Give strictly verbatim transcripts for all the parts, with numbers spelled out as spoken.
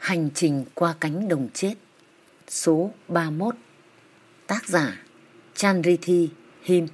Hành trình qua cánh đồng chết, số ba mươi mốt. Tác giả Chandrithi Him.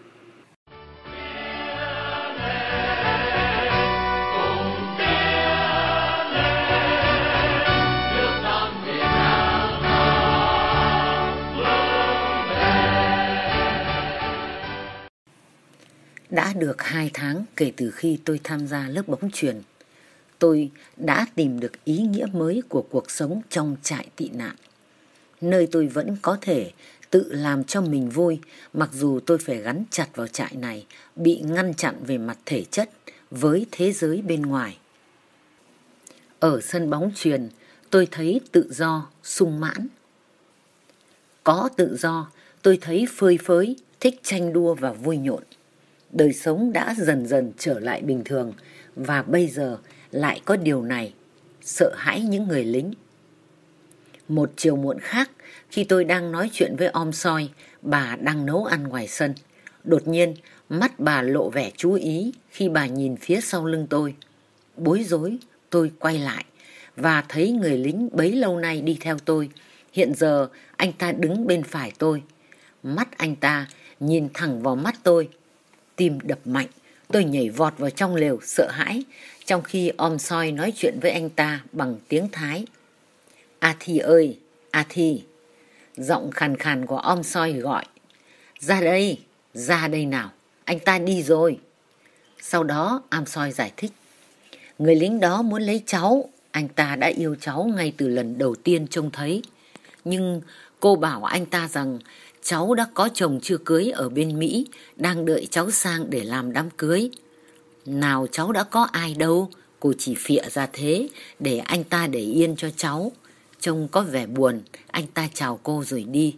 Đã được hai tháng kể từ khi tôi tham gia lớp bóng chuyền, tôi đã tìm được ý nghĩa mới của cuộc sống trong trại tị nạn, nơi tôi vẫn có thể tự làm cho mình vui, mặc dù tôi phải gắn chặt vào trại này, bị ngăn chặn về mặt thể chất với thế giới bên ngoài. Ở sân bóng chuyền, tôi thấy tự do, sung mãn. Có tự do, tôi thấy phơi phới, thích tranh đua và vui nhộn. Đời sống đã dần dần trở lại bình thường, và bây giờ lại có điều này, sợ hãi những người lính. Một chiều muộn khác, khi tôi đang nói chuyện với om soi, bà đang nấu ăn ngoài sân. Đột nhiên, mắt bà lộ vẻ chú ý khi bà nhìn phía sau lưng tôi. Bối rối, tôi quay lại và thấy người lính bấy lâu nay đi theo tôi. Hiện giờ, anh ta đứng bên phải tôi. Mắt anh ta nhìn thẳng vào mắt tôi. Tim đập mạnh, tôi nhảy vọt vào trong lều sợ hãi, trong khi om soi nói chuyện với anh ta bằng tiếng Thái. A Thi ơi, A Thi. Giọng khàn khàn của om soi gọi. Ra đây, ra đây nào, anh ta đi rồi. Sau đó om soi giải thích. Người lính đó muốn lấy cháu, anh ta đã yêu cháu ngay từ lần đầu tiên trông thấy. Nhưng cô bảo anh ta rằng cháu đã có chồng chưa cưới ở bên Mỹ, đang đợi cháu sang để làm đám cưới. Nào cháu đã có ai đâu, cô chỉ phịa ra thế để anh ta để yên cho cháu. Trông có vẻ buồn, anh ta chào cô rồi đi.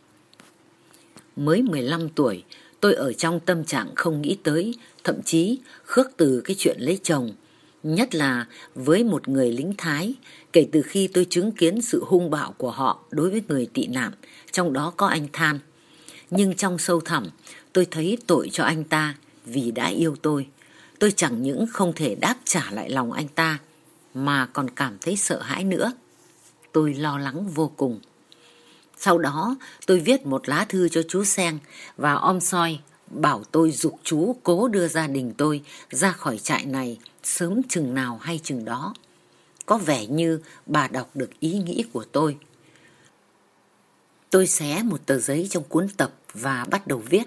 Mới mười lăm tuổi, tôi ở trong tâm trạng không nghĩ tới, thậm chí khước từ cái chuyện lấy chồng. Nhất là với một người lính Thái, kể từ khi tôi chứng kiến sự hung bạo của họ đối với người tị nạn, trong đó có anh Than. Nhưng trong sâu thẳm, tôi thấy tội cho anh ta vì đã yêu tôi. Tôi chẳng những không thể đáp trả lại lòng anh ta, mà còn cảm thấy sợ hãi nữa. Tôi lo lắng vô cùng. Sau đó, tôi viết một lá thư cho chú Seng và om soi bảo tôi giục chú cố đưa gia đình tôi ra khỏi trại này sớm chừng nào hay chừng đó. Có vẻ như bà đọc được ý nghĩ của tôi. Tôi xé một tờ giấy trong cuốn tập và bắt đầu viết.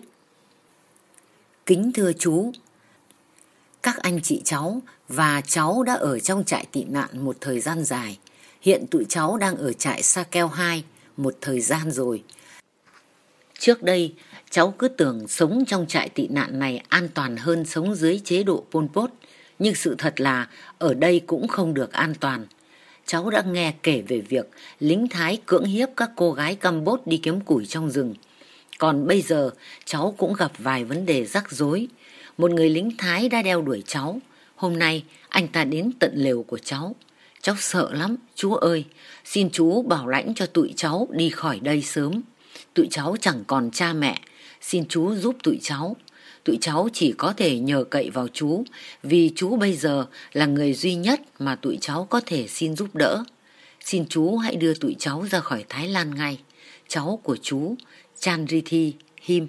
Kính thưa chú, các anh chị cháu và cháu đã ở trong trại tị nạn một thời gian dài. Hiện tụi cháu đang ở trại Sa Keo hai một thời gian rồi. Trước đây, cháu cứ tưởng sống trong trại tị nạn này an toàn hơn sống dưới chế độ Pol Pot, nhưng sự thật là ở đây cũng không được an toàn. Cháu đã nghe kể về việc lính Thái cưỡng hiếp các cô gái Campuchia đi kiếm củi trong rừng. Còn bây giờ, cháu cũng gặp vài vấn đề rắc rối. Một người lính Thái đã đeo đuổi cháu. Hôm nay, anh ta đến tận lều của cháu. Cháu sợ lắm, chú ơi. Xin chú bảo lãnh cho tụi cháu đi khỏi đây sớm. Tụi cháu chẳng còn cha mẹ. Xin chú giúp tụi cháu. Tụi cháu chỉ có thể nhờ cậy vào chú, vì chú bây giờ là người duy nhất mà tụi cháu có thể xin giúp đỡ. Xin chú hãy đưa tụi cháu ra khỏi Thái Lan ngay. Cháu của chú, Chandrithi Him.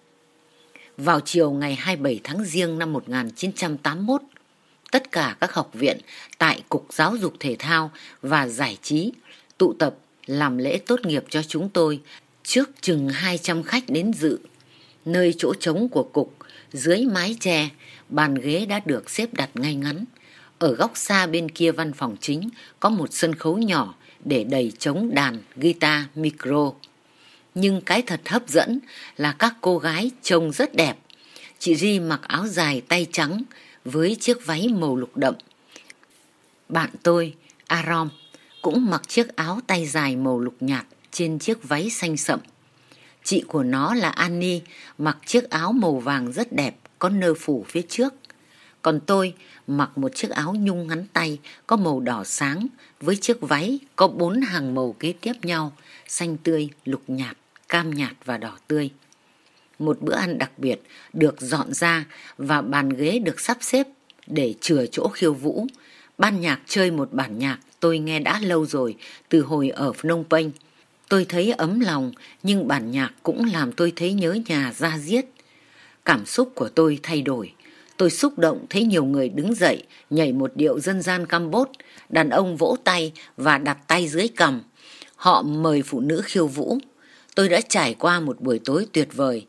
Vào chiều ngày hai mươi bảy tháng Giêng năm một nghìn chín trăm tám mươi mốt, tất cả các học viện tại Cục Giáo dục Thể thao và Giải trí tụ tập làm lễ tốt nghiệp cho chúng tôi trước chừng hai trăm khách đến dự. Nơi chỗ trống của cục, dưới mái che, bàn ghế đã được xếp đặt ngay ngắn. Ở góc xa bên kia văn phòng chính có một sân khấu nhỏ để đầy trống đàn, guitar, micro. Nhưng cái thật hấp dẫn là các cô gái trông rất đẹp. Chị Ri mặc áo dài tay trắng với chiếc váy màu lục đậm. Bạn tôi, Arom, cũng mặc chiếc áo tay dài màu lục nhạt trên chiếc váy xanh sậm. Chị của nó là Annie mặc chiếc áo màu vàng rất đẹp, có nơ phủ phía trước. Còn tôi mặc một chiếc áo nhung ngắn tay có màu đỏ sáng với chiếc váy có bốn hàng màu kế tiếp nhau, xanh tươi, lục nhạt, cam nhạt và đỏ tươi. Một bữa ăn đặc biệt được dọn ra và bàn ghế được sắp xếp để chừa chỗ khiêu vũ. Ban nhạc chơi một bản nhạc tôi nghe đã lâu rồi, từ hồi ở Phnom Penh. Tôi thấy ấm lòng, nhưng bản nhạc cũng làm tôi thấy nhớ nhà da diết. Cảm xúc của tôi thay đổi. Tôi xúc động thấy nhiều người đứng dậy, nhảy một điệu dân gian Campuchia, đàn ông vỗ tay và đặt tay dưới cằm. Họ mời phụ nữ khiêu vũ. Tôi đã trải qua một buổi tối tuyệt vời,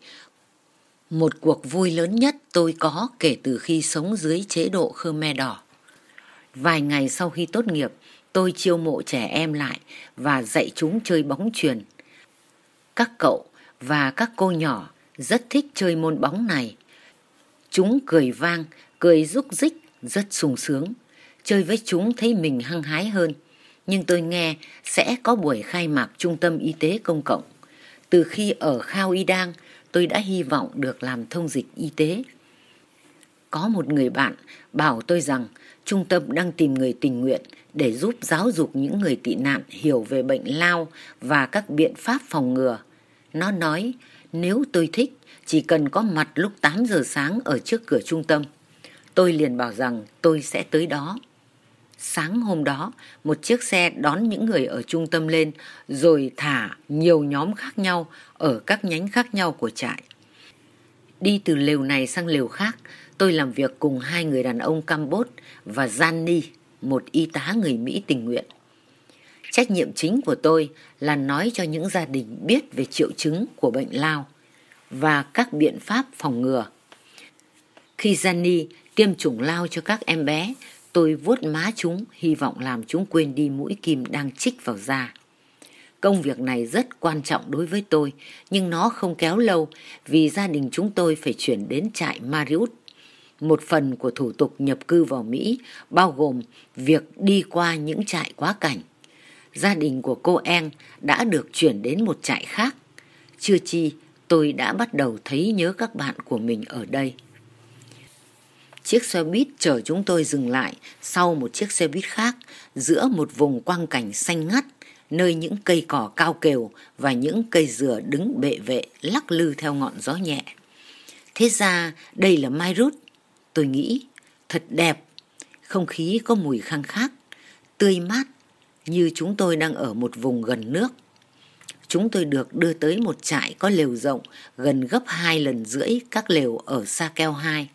một cuộc vui lớn nhất tôi có kể từ khi sống dưới chế độ Khmer Đỏ. Vài ngày sau khi tốt nghiệp, tôi chiêu mộ trẻ em lại và dạy chúng chơi bóng chuyền. Các cậu và các cô nhỏ rất thích chơi môn bóng này. Chúng cười vang, cười rúc rích, rất sung sướng. Chơi với chúng thấy mình hăng hái hơn. Nhưng tôi nghe sẽ có buổi khai mạc trung tâm y tế công cộng. Từ khi ở Khao Y Đang, tôi đã hy vọng được làm thông dịch y tế. Có một người bạn bảo tôi rằng trung tâm đang tìm người tình nguyện để giúp giáo dục những người tị nạn hiểu về bệnh lao và các biện pháp phòng ngừa. Nó nói nếu tôi thích, chỉ cần có mặt lúc tám giờ sáng ở trước cửa trung tâm. Tôi liền bảo rằng tôi sẽ tới đó. Sáng hôm đó, một chiếc xe đón những người ở trung tâm lên rồi thả nhiều nhóm khác nhau ở các nhánh khác nhau của trại. Đi từ lều này sang lều khác, tôi làm việc cùng hai người đàn ông Campuchia và Gianni, một y tá người Mỹ tình nguyện. Trách nhiệm chính của tôi là nói cho những gia đình biết về triệu chứng của bệnh lao và các biện pháp phòng ngừa. Khi Gianni tiêm chủng lao cho các em bé, tôi vuốt má chúng, hy vọng làm chúng quên đi mũi kim đang chích vào da. Công việc này rất quan trọng đối với tôi, nhưng nó không kéo lâu vì gia đình chúng tôi phải chuyển đến trại Mariut. Một phần của thủ tục nhập cư vào Mỹ bao gồm việc đi qua những trại quá cảnh. Gia đình của cô Eng đã được chuyển đến một trại khác. Chưa chi, tôi đã bắt đầu thấy nhớ các bạn của mình ở đây. Chiếc xe buýt chở chúng tôi dừng lại sau một chiếc xe buýt khác giữa một vùng quang cảnh xanh ngắt, nơi những cây cỏ cao kều và những cây dừa đứng bệ vệ lắc lư theo ngọn gió nhẹ. Thế ra đây là Mariut, tôi nghĩ. Thật đẹp, không khí có mùi khang khác, tươi mát, như chúng tôi đang ở một vùng gần nước. Chúng tôi được đưa tới một trại có lều rộng gần gấp hai lần rưỡi các lều ở Sa Keo hai.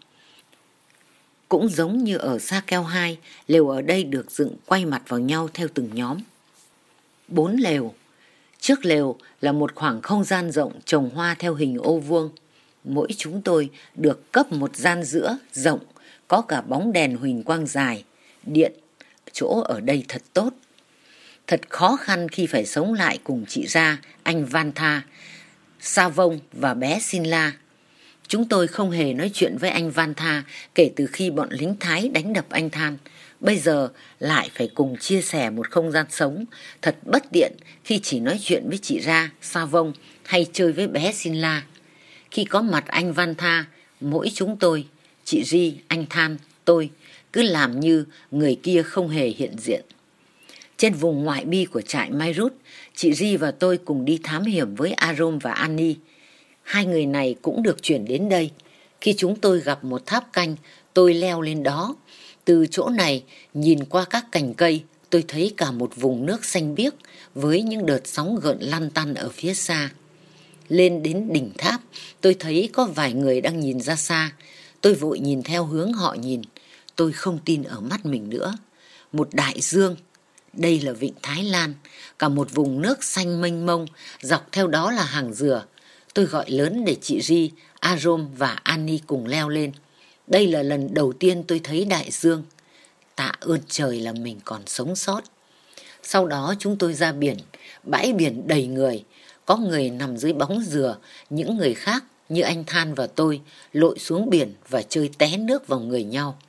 Cũng giống như ở Sa Keo hai, lều ở đây được dựng quay mặt vào nhau theo từng nhóm. Bốn lều. Trước lều là một khoảng không gian rộng trồng hoa theo hình ô vuông. Mỗi chúng tôi được cấp một gian giữa rộng, có cả bóng đèn huỳnh quang dài, điện. Chỗ ở đây thật tốt. Thật khó khăn khi phải sống lại cùng chị Ra, anh Vantha, Sa Vông và bé Sinla. Chúng tôi không hề nói chuyện với anh Vantha kể từ khi bọn lính Thái đánh đập anh Than. Bây giờ lại phải cùng chia sẻ một không gian sống, thật bất tiện khi chỉ nói chuyện với chị Ra, Sa Vông hay chơi với bé Sinla. Khi có mặt anh Vantha, mỗi chúng tôi, chị Ri, anh Than, tôi, cứ làm như người kia không hề hiện diện. Trên vùng ngoại bi của trại Mariut, chị Ri và tôi cùng đi thám hiểm với Arom và Annie. Hai người này cũng được chuyển đến đây. Khi chúng tôi gặp một tháp canh, tôi leo lên đó. Từ chỗ này, nhìn qua các cành cây, tôi thấy cả một vùng nước xanh biếc với những đợt sóng gợn lăn tăn ở phía xa. Lên đến đỉnh tháp, tôi thấy có vài người đang nhìn ra xa. Tôi vội nhìn theo hướng họ nhìn. Tôi không tin ở mắt mình nữa. Một đại dương. Đây là vịnh Thái Lan, cả một vùng nước xanh mênh mông, dọc theo đó là hàng dừa. Tôi gọi lớn để chị Ri, Arom và Annie cùng leo lên. Đây là lần đầu tiên tôi thấy đại dương. Tạ ơn trời là mình còn sống sót. Sau đó chúng tôi ra biển, bãi biển đầy người. Có người nằm dưới bóng dừa, những người khác như anh Than và tôi lội xuống biển và chơi té nước vào người nhau.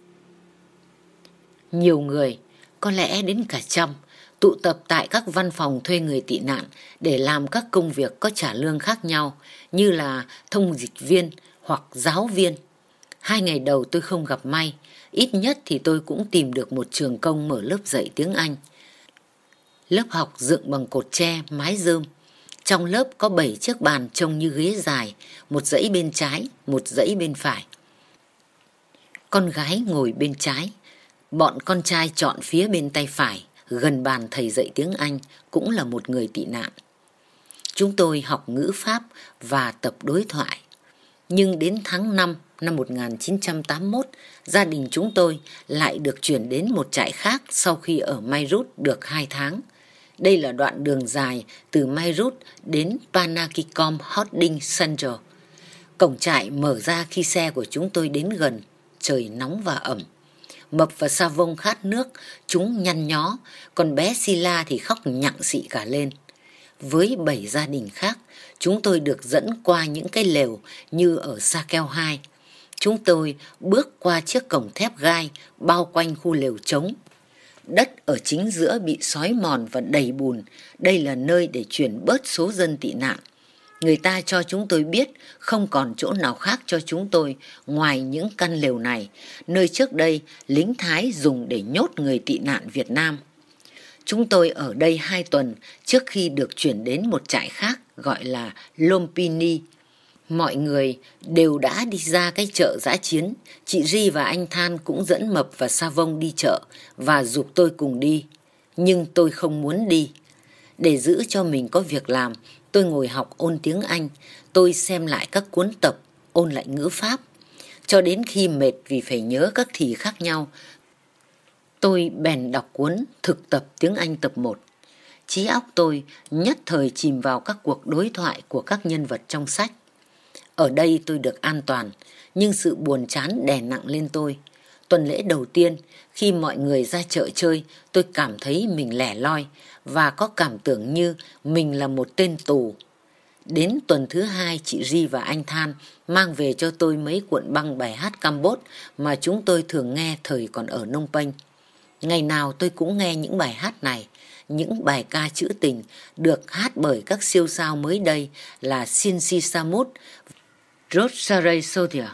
Nhiều người, có lẽ đến cả trăm, tụ tập tại các văn phòng thuê người tị nạn để làm các công việc có trả lương khác nhau như là thông dịch viên hoặc giáo viên. Hai ngày đầu tôi không gặp may, ít nhất thì tôi cũng tìm được một trường công mở lớp dạy tiếng Anh. Lớp học dựng bằng cột tre, mái rơm. Trong lớp có bảy chiếc bàn trông như ghế dài, một dãy bên trái, một dãy bên phải. Con gái ngồi bên trái, Bọn con trai chọn phía bên tay phải, gần bàn thầy dạy tiếng Anh, cũng là một người tị nạn. Chúng tôi học ngữ pháp và tập đối thoại. Nhưng đến tháng năm năm một nghìn chín trăm tám mươi mốt, gia đình chúng tôi lại được chuyển đến một trại khác sau khi ở Beirut được hai tháng. Đây là đoạn đường dài từ Beirut đến Panakikom Holding Center. Cổng trại mở ra khi xe của chúng tôi đến gần, trời nóng và ẩm. Mập và Sa Vông khát nước, chúng nhăn nhó, còn bé Sila thì khóc nhặng xị cả lên. Với bảy gia đình khác, chúng tôi được dẫn qua những cái lều như ở Sa Keo hai. Chúng tôi bước qua chiếc cổng thép gai bao quanh khu lều trống. Đất ở chính giữa bị xói mòn và đầy bùn. Đây là nơi để chuyển bớt số dân tị nạn. Người ta cho chúng tôi biết không còn chỗ nào khác cho chúng tôi ngoài những căn lều này, nơi trước đây lính Thái dùng để nhốt người tị nạn Việt Nam. Chúng tôi ở đây hai tuần trước khi được chuyển đến một trại khác gọi là Lompini. Mọi người đều đã đi ra cái chợ dã chiến. Chị Ri và anh Than cũng dẫn Mập và Sa Vông đi chợ và giục tôi cùng đi. Nhưng tôi không muốn đi. Để giữ cho mình có việc làm, tôi ngồi học ôn tiếng Anh. Tôi xem lại các cuốn tập, ôn lại ngữ pháp. Cho đến khi mệt vì phải nhớ các thì khác nhau, tôi bèn đọc cuốn Thực tập tiếng Anh tập một. Trí óc tôi nhất thời chìm vào các cuộc đối thoại của các nhân vật trong sách. Ở đây tôi được an toàn, nhưng sự buồn chán đè nặng lên tôi. Tuần lễ đầu tiên, khi mọi người ra chợ chơi, tôi cảm thấy mình lẻ loi và có cảm tưởng như mình là một tên tù. Đến tuần thứ hai, chị Ri và anh Than mang về cho tôi mấy cuộn băng bài hát Campuchia mà chúng tôi thường nghe thời còn ở Phnom Penh. Ngày nào tôi cũng nghe những bài hát này, những bài ca trữ tình được hát bởi các siêu sao mới đây là Shinsi Samut, Rosary Sodia.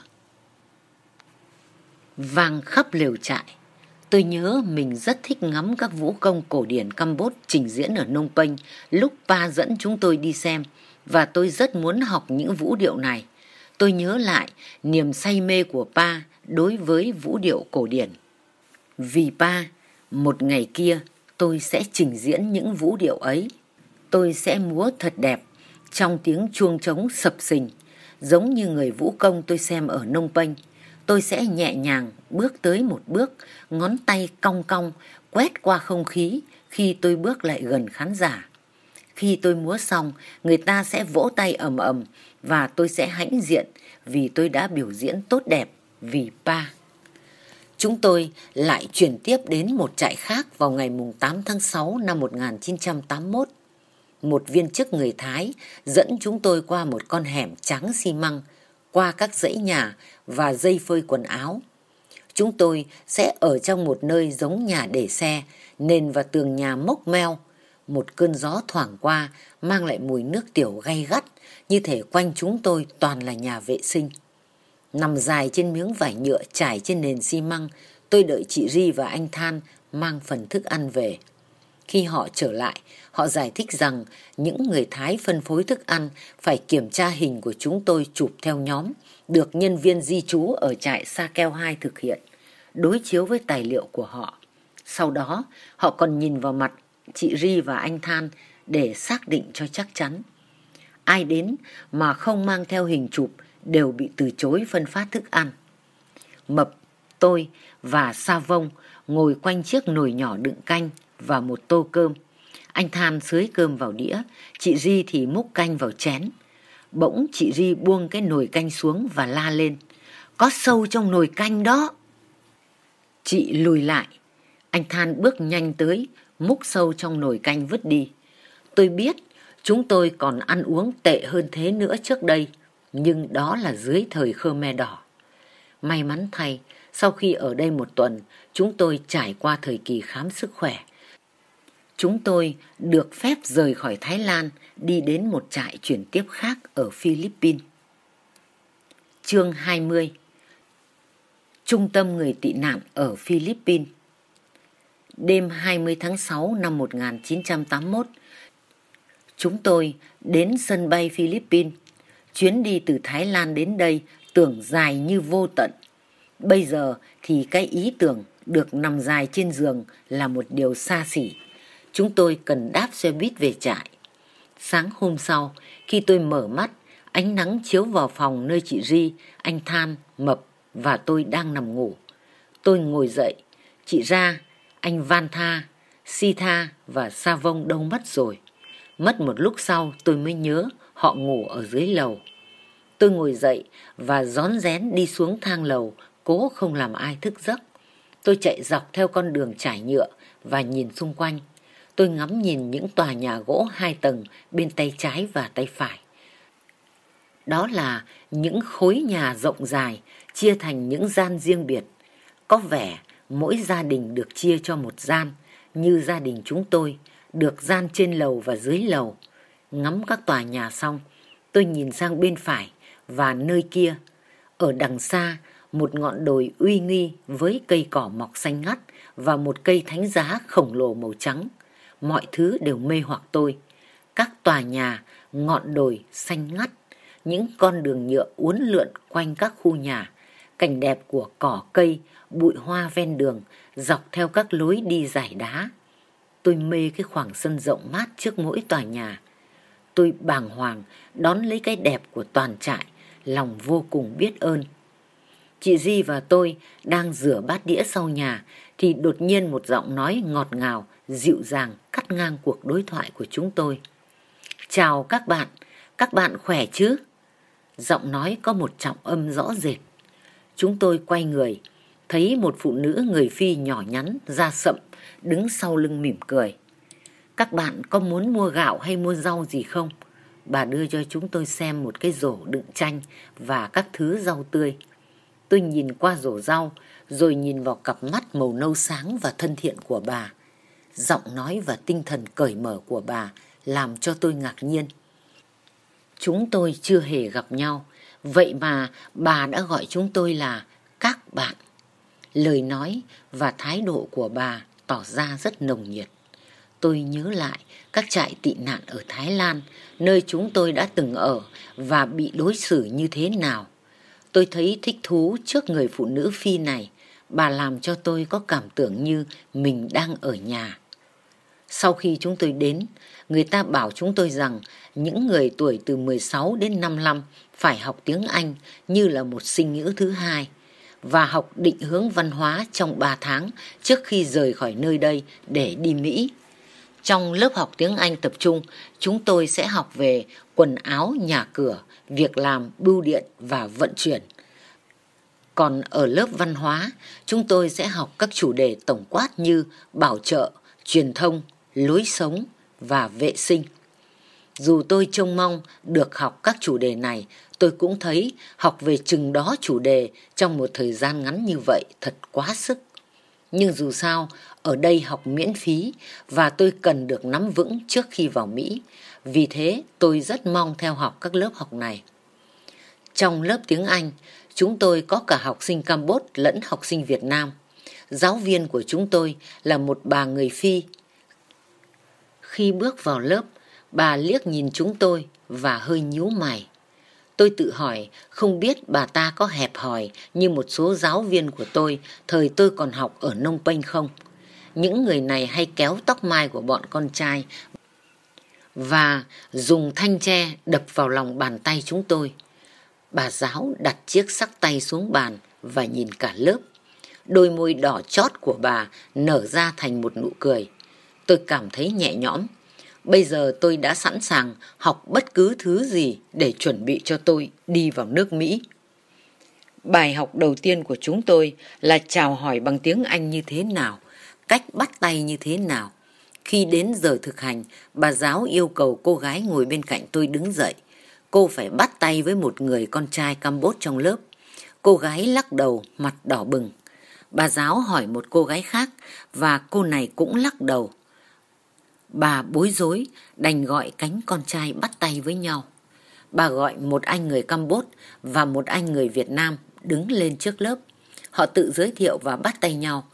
Vang khắp lều trại. Tôi nhớ mình rất thích ngắm các vũ công cổ điển Campuchia trình diễn ở Phnom Penh lúc Pa dẫn chúng tôi đi xem, và tôi rất muốn học những vũ điệu này. Tôi nhớ lại niềm say mê của Pa đối với vũ điệu cổ điển. Vì Pa, một ngày kia tôi sẽ trình diễn những vũ điệu ấy. Tôi sẽ múa thật đẹp trong tiếng chuông trống sập sình, giống như người vũ công tôi xem ở Phnom Penh. Tôi sẽ nhẹ nhàng bước tới một bước, ngón tay cong cong quét qua không khí khi tôi bước lại gần khán giả. Khi tôi múa xong, người ta sẽ vỗ tay ầm ầm và tôi sẽ hãnh diện vì tôi đã biểu diễn tốt đẹp vì Pa. Chúng tôi lại chuyển tiếp đến một trại khác vào ngày tám tháng sáu năm một nghìn chín trăm tám mươi mốt. Một viên chức người Thái dẫn chúng tôi qua một con hẻm trắng xi măng, qua các dãy nhà và dây phơi quần áo. Chúng tôi sẽ ở trong một nơi giống nhà để xe, nền và tường nhà mốc meo. Một cơn gió thoảng qua mang lại mùi nước tiểu gay gắt, như thể quanh chúng tôi toàn là nhà vệ sinh. Nằm dài trên miếng vải nhựa trải trên nền xi măng, tôi đợi chị Ri và anh Than mang phần thức ăn về. Khi họ trở lại, họ giải thích rằng những người Thái phân phối thức ăn phải kiểm tra hình của chúng tôi chụp theo nhóm, được nhân viên di trú ở trại Sa Keo hai thực hiện, đối chiếu với tài liệu của họ. Sau đó, họ còn nhìn vào mặt chị Ri và anh Than để xác định cho chắc chắn. Ai đến mà không mang theo hình chụp đều bị từ chối phân phát thức ăn. Mập, tôi và Sa Vông ngồi quanh chiếc nồi nhỏ đựng canh và một tô cơm. Anh Than xới cơm vào đĩa, chị Ri thì múc canh vào chén. Bỗng chị Ri buông cái nồi canh xuống và la lên: "Có sâu trong nồi canh đó!" Chị lùi lại. Anh Than bước nhanh tới, múc sâu trong nồi canh vứt đi. Tôi biết chúng tôi còn ăn uống tệ hơn thế nữa trước đây, nhưng đó là dưới thời Khmer Đỏ. May mắn thay, sau khi ở đây một tuần, chúng tôi trải qua thời kỳ khám sức khỏe. Chúng tôi được phép rời khỏi Thái Lan, đi đến một trại chuyển tiếp khác ở Philippines. Chương hai mươi. Trung tâm người tị nạn ở Philippines. Đêm hai mươi tháng sáu năm một nghìn chín trăm tám mươi mốt, chúng tôi đến sân bay Philippines. Chuyến đi từ Thái Lan đến đây tưởng dài như vô tận. Bây giờ thì cái ý tưởng Được nằm dài trên giường là một điều xa xỉ. Chúng tôi cần đáp xe buýt về trại. Sáng hôm sau, khi tôi mở mắt, ánh nắng chiếu vào phòng nơi chị Ri, anh Than, Mập và tôi đang nằm ngủ. Tôi ngồi dậy. Chị Ra, anh Van Tha, Si Tha và Sa Vông đâu mất rồi? Mất một lúc sau tôi mới nhớ họ ngủ ở dưới lầu. Tôi ngồi dậy và rón rén đi xuống thang lầu, cố không làm ai thức giấc. Tôi chạy dọc theo con đường trải nhựa và nhìn xung quanh. Tôi ngắm nhìn những tòa nhà gỗ hai tầng bên tay trái và tay phải. Đó là những khối nhà rộng dài, chia thành những gian riêng biệt. Có vẻ mỗi gia đình được chia cho một gian, như gia đình chúng tôi, được gian trên lầu và dưới lầu. Ngắm các tòa nhà xong, tôi nhìn sang bên phải và nơi kia. Ở đằng xa, một ngọn đồi uy nghi với cây cỏ mọc xanh ngắt và một cây thánh giá khổng lồ màu trắng. Mọi thứ đều mê hoặc tôi. Các tòa nhà, ngọn đồi xanh ngắt, những con đường nhựa uốn lượn quanh các khu nhà, cảnh đẹp của cỏ cây, bụi hoa ven đường, dọc theo các lối đi dải đá. Tôi mê cái khoảng sân rộng mát trước mỗi tòa nhà. Tôi bàng hoàng đón lấy cái đẹp của toàn trại, lòng vô cùng biết ơn. Chị Di và tôi đang rửa bát đĩa sau nhà thì đột nhiên một giọng nói ngọt ngào, dịu dàng cắt ngang cuộc đối thoại của chúng tôi. Chào các bạn, các bạn khỏe chứ? Giọng nói có một trọng âm rõ rệt. Chúng tôi quay người, thấy một phụ nữ người Phi nhỏ nhắn, da sậm, đứng sau lưng mỉm cười. Các bạn có muốn mua gạo hay mua rau gì không? Bà đưa cho chúng tôi xem một cái rổ đựng chanh và các thứ rau tươi. Tôi nhìn qua rổ rau, rồi nhìn vào cặp mắt màu nâu sáng và thân thiện của bà. Giọng nói và tinh thần cởi mở của bà làm cho tôi ngạc nhiên. Chúng tôi chưa hề gặp nhau, vậy mà bà đã gọi chúng tôi là các bạn. Lời nói và thái độ của bà tỏ ra rất nồng nhiệt. Tôi nhớ lại các trại tị nạn ở Thái Lan, nơi chúng tôi đã từng ở và bị đối xử như thế nào. Tôi thấy thích thú trước người phụ nữ Phi này. Bà làm cho tôi có cảm tưởng như mình đang ở nhà. Sau khi chúng tôi đến, người ta bảo chúng tôi rằng những người tuổi từ mười sáu đến năm mươi lăm phải học tiếng Anh như là một sinh ngữ thứ hai và học định hướng văn hóa trong ba tháng trước khi rời khỏi nơi đây để đi Mỹ. Trong lớp học tiếng Anh tập trung, chúng tôi sẽ học về quần áo, nhà cửa, việc làm, bưu điện và vận chuyển. Còn ở lớp văn hóa, chúng tôi sẽ học các chủ đề tổng quát như bảo trợ, truyền thông, lối sống và vệ sinh. Dù tôi trông mong được học các chủ đề này, tôi cũng thấy học về chừng đó chủ đề trong một thời gian ngắn như vậy thật quá sức. Nhưng dù sao, ở đây học miễn phí và tôi cần được nắm vững trước khi vào Mỹ. Vì thế, tôi rất mong theo học các lớp học này. Trong lớp tiếng Anh, chúng tôi có cả học sinh Campuchia lẫn học sinh Việt Nam. Giáo viên của chúng tôi là một bà người Phi. Khi bước vào lớp, bà liếc nhìn chúng tôi và hơi nhíu mày. Tôi tự hỏi không biết bà ta có hẹp hòi như một số giáo viên của tôi thời tôi còn học ở Phnom Penh không. Những người này hay kéo tóc mai của bọn con trai và dùng thanh tre đập vào lòng bàn tay chúng tôi. Bà giáo đặt chiếc xắc tay xuống bàn và nhìn cả lớp. Đôi môi đỏ chót của bà nở ra thành một nụ cười. Tôi cảm thấy nhẹ nhõm. Bây giờ tôi đã sẵn sàng học bất cứ thứ gì để chuẩn bị cho tôi đi vào nước Mỹ. Bài học đầu tiên của chúng tôi là chào hỏi bằng tiếng Anh như thế nào, cách bắt tay như thế nào. Khi đến giờ thực hành, bà giáo yêu cầu cô gái ngồi bên cạnh tôi đứng dậy. Cô phải bắt tay với một người con trai Campuchia trong lớp. Cô gái lắc đầu, mặt đỏ bừng. Bà giáo hỏi một cô gái khác và cô này cũng lắc đầu. Bà bối rối, đành gọi cánh con trai bắt tay với nhau. Bà gọi một anh người Campuchia và một anh người Việt Nam đứng lên trước lớp. Họ tự giới thiệu và bắt tay nhau.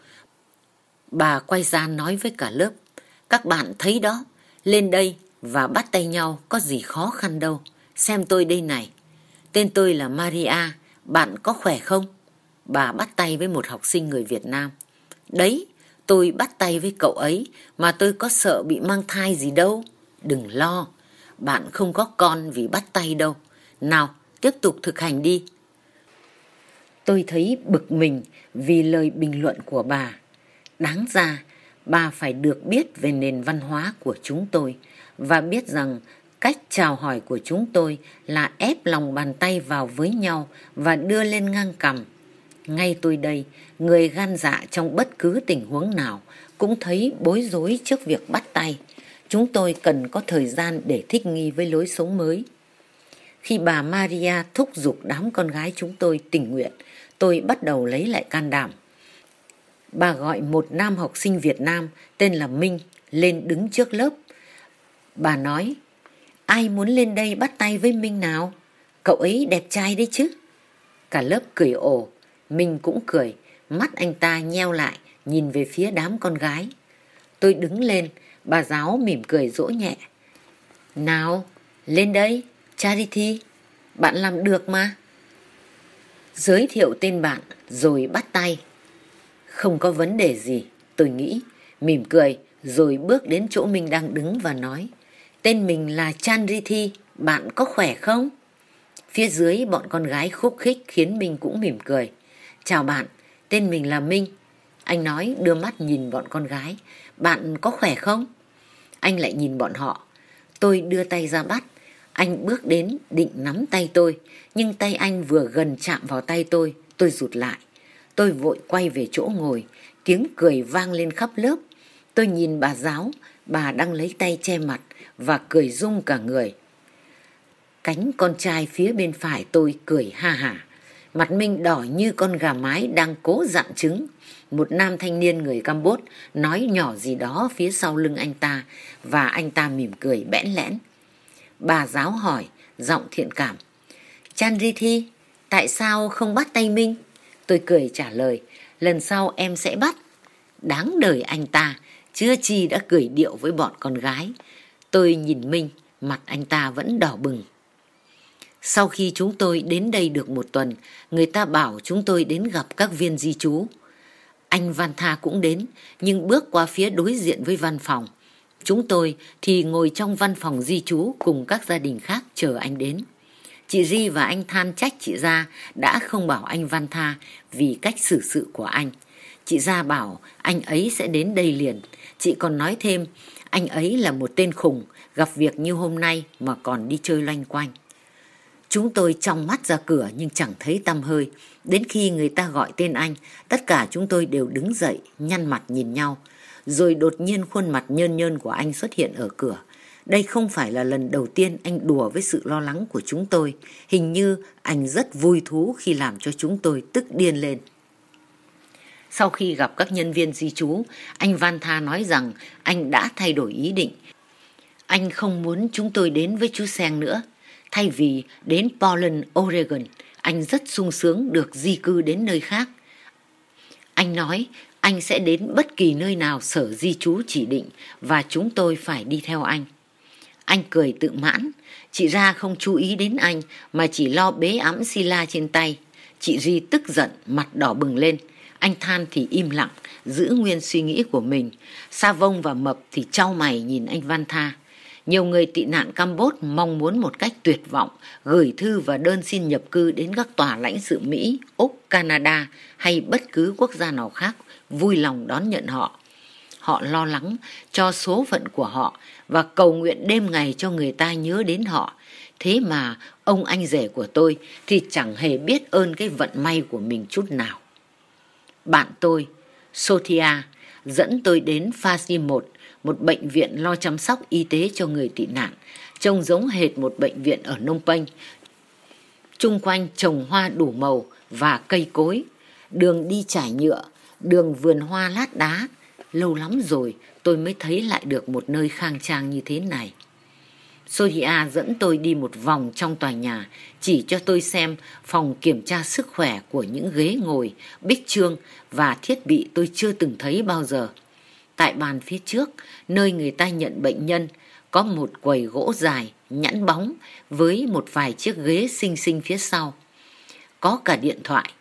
Bà quay ra nói với cả lớp, các bạn thấy đó, lên đây và bắt tay nhau có gì khó khăn đâu. Xem tôi đây này, tên tôi là Maria, bạn có khỏe không? Bà bắt tay với một học sinh người Việt Nam. Đấy, tôi bắt tay với cậu ấy mà tôi có sợ bị mang thai gì đâu. Đừng lo, bạn không có con vì bắt tay đâu. Nào, tiếp tục thực hành đi. Tôi thấy bực mình vì lời bình luận của bà. Đáng ra, bà phải được biết về nền văn hóa của chúng tôi và biết rằng cách chào hỏi của chúng tôi là ép lòng bàn tay vào với nhau và đưa lên ngang cằm. Ngay tôi đây, người gan dạ trong bất cứ tình huống nào cũng thấy bối rối trước việc bắt tay. Chúng tôi cần có thời gian để thích nghi với lối sống mới. Khi bà Maria thúc giục đám con gái chúng tôi tình nguyện, tôi bắt đầu lấy lại can đảm. Bà gọi một nam học sinh Việt Nam tên là Minh lên đứng trước lớp. Bà nói, ai muốn lên đây bắt tay với Minh nào? Cậu ấy đẹp trai đấy chứ. Cả lớp cười ồ. Minh cũng cười, mắt anh ta nheo lại, nhìn về phía đám con gái. Tôi đứng lên, bà giáo mỉm cười dỗ nhẹ. Nào, lên đây, Charity, bạn làm được mà. Giới thiệu tên bạn rồi bắt tay. Không có vấn đề gì, tôi nghĩ, mỉm cười rồi bước đến chỗ mình đang đứng và nói. Tên mình là Charity, bạn có khỏe không? Phía dưới bọn con gái khúc khích khiến mình cũng mỉm cười. Chào bạn, tên mình là Minh. Anh nói đưa mắt nhìn bọn con gái. Bạn có khỏe không? Anh lại nhìn bọn họ. Tôi đưa tay ra bắt. Anh bước đến định nắm tay tôi. Nhưng tay anh vừa gần chạm vào tay tôi. Tôi rụt lại. Tôi vội quay về chỗ ngồi. Tiếng cười vang lên khắp lớp. Tôi nhìn bà giáo. Bà đang lấy tay che mặt và cười rung cả người. Cánh con trai phía bên phải tôi cười ha hả. Mặt Minh đỏ như con gà mái đang cố dặn trứng. Một nam thanh niên người Campuchia nói nhỏ gì đó phía sau lưng anh ta và anh ta mỉm cười bẽn lẽn. Bà giáo hỏi, giọng thiện cảm. Charity, tại sao không bắt tay Minh? Tôi cười trả lời, lần sau em sẽ bắt. Đáng đời anh ta, chưa chi đã cười điệu với bọn con gái. Tôi nhìn Minh, mặt anh ta vẫn đỏ bừng. Sau khi chúng tôi đến đây được một tuần, người ta bảo chúng tôi đến gặp các viên di trú. Anh Văn Tha cũng đến, nhưng bước qua phía đối diện với văn phòng. Chúng tôi thì ngồi trong văn phòng di trú cùng các gia đình khác chờ anh đến. Chị Ri và anh than trách chị Gia đã không bảo anh Văn Tha vì cách xử sự của anh. Chị Gia bảo anh ấy sẽ đến đây liền. Chị còn nói thêm, anh ấy là một tên khùng, gặp việc như hôm nay mà còn đi chơi loanh quanh. Chúng tôi trong mắt ra cửa nhưng chẳng thấy tăm hơi. Đến khi người ta gọi tên anh, tất cả chúng tôi đều đứng dậy, nhăn mặt nhìn nhau. Rồi đột nhiên khuôn mặt nhơn nhơn của anh xuất hiện ở cửa. Đây không phải là lần đầu tiên anh đùa với sự lo lắng của chúng tôi. Hình như anh rất vui thú khi làm cho chúng tôi tức điên lên. Sau khi gặp các nhân viên di trú, anh Van Tha nói rằng anh đã thay đổi ý định. Anh không muốn chúng tôi đến với chú Seng nữa. Thay vì đến Portland, Oregon, anh rất sung sướng được di cư đến nơi khác. Anh nói anh sẽ đến bất kỳ nơi nào sở di trú chỉ định và chúng tôi phải đi theo anh. Anh cười tự mãn. Chị Ra không chú ý đến anh mà chỉ lo bế ẵm Sila trên tay. Chị Ri tức giận, mặt đỏ bừng lên. Anh Than thì im lặng, giữ nguyên suy nghĩ của mình. Sa Vông và Mập thì chau mày nhìn anh Van Tha. Nhiều người tị nạn Campuchia mong muốn một cách tuyệt vọng gửi thư và đơn xin nhập cư đến các tòa lãnh sự Mỹ, Úc, Canada hay bất cứ quốc gia nào khác vui lòng đón nhận họ. Họ lo lắng cho số phận của họ và cầu nguyện đêm ngày cho người ta nhớ đến họ. Thế mà ông anh rể của tôi thì chẳng hề biết ơn cái vận may của mình chút nào. Bạn tôi, Sothia, dẫn tôi đến Fasi một, một bệnh viện lo chăm sóc y tế cho người tị nạn, trông giống hệt một bệnh viện ở Phnom Penh. Chung quanh trồng hoa đủ màu và cây cối, đường đi trải nhựa, đường vườn hoa lát đá. Lâu lắm rồi tôi mới thấy lại được một nơi khang trang như thế này. Sothia dẫn tôi đi một vòng trong tòa nhà, chỉ cho tôi xem phòng kiểm tra sức khỏe của những ghế ngồi, bích chương và thiết bị tôi chưa từng thấy bao giờ. Tại bàn phía trước, nơi người ta nhận bệnh nhân, có một quầy gỗ dài, nhẵn bóng với một vài chiếc ghế xinh xinh phía sau. Có cả điện thoại.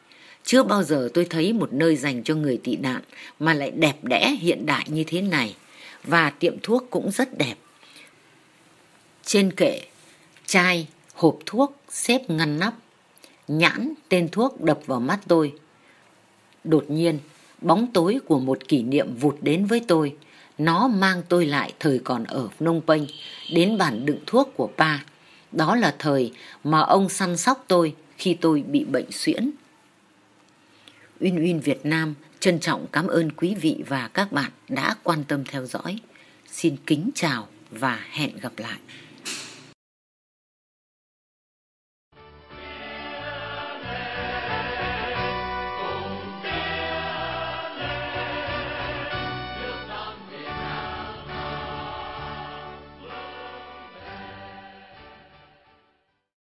Chưa bao giờ tôi thấy một nơi dành cho người tị nạn mà lại đẹp đẽ hiện đại như thế này. Và tiệm thuốc cũng rất đẹp. Trên kệ, chai, hộp thuốc xếp ngăn nắp. Nhãn, tên thuốc đập vào mắt tôi. Đột nhiên, bóng tối của một kỷ niệm vụt đến với tôi. Nó mang tôi lại thời còn ở Phnom Penh, đến bản đựng thuốc của Pa. Đó là thời mà ông săn sóc tôi khi tôi bị bệnh suyễn. Uyên Uyên Việt Nam trân trọng cảm ơn quý vị và các bạn đã quan tâm theo dõi. Xin kính chào và hẹn gặp lại.